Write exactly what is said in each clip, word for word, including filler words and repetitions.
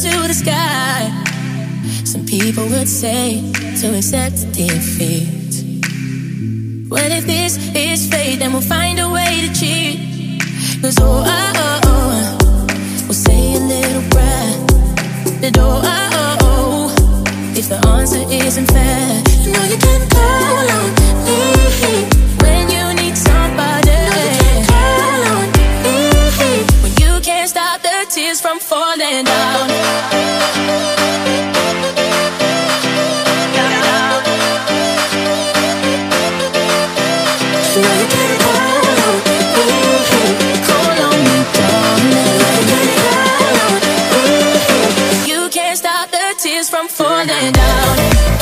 to the sky. Some people would say to accept defeat. Well, if this is fate, then we'll find a way to cheat. Cause oh, oh, oh, oh, we'll say a little prayer. But oh, oh, oh, oh, if the answer isn't fair, you know you can call on me when you need somebody. You know you can call on me when you can't stop the tears from falling down. You know you can call on me, call on me, darling. You can't stop the tears from falling down.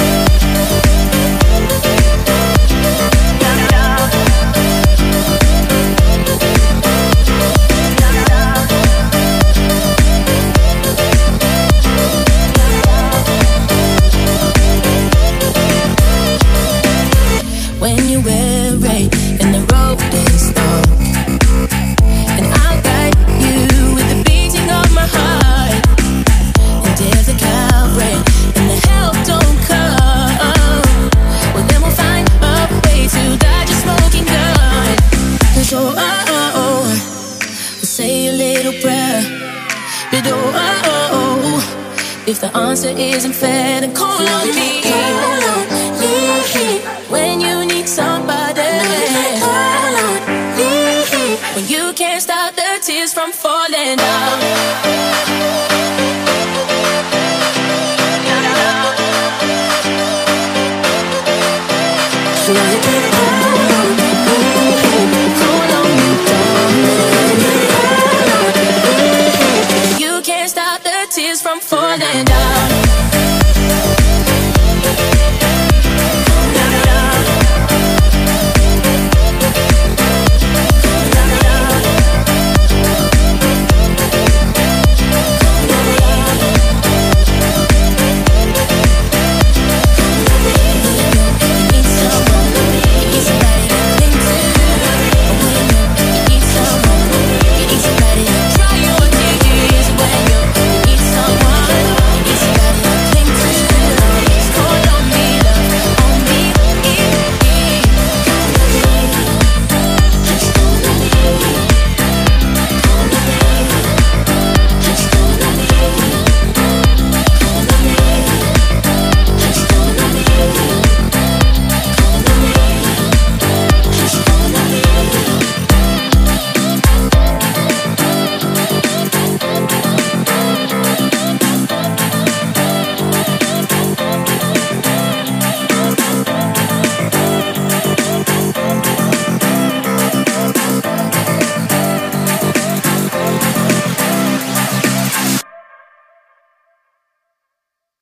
When you weary and the road is dark, and I'll guide you with the beating of my heart. And if the Calvary and the help don't come, well then we'll find a way to dodge a smoking gun. Cause oh, oh, oh, oh, we'll say a little prayer. But oh, oh, oh, oh, if the answer isn't fair, then call on me. Call on me when you need somebody. Call on me when you can't stop the tears from falling down. You know you can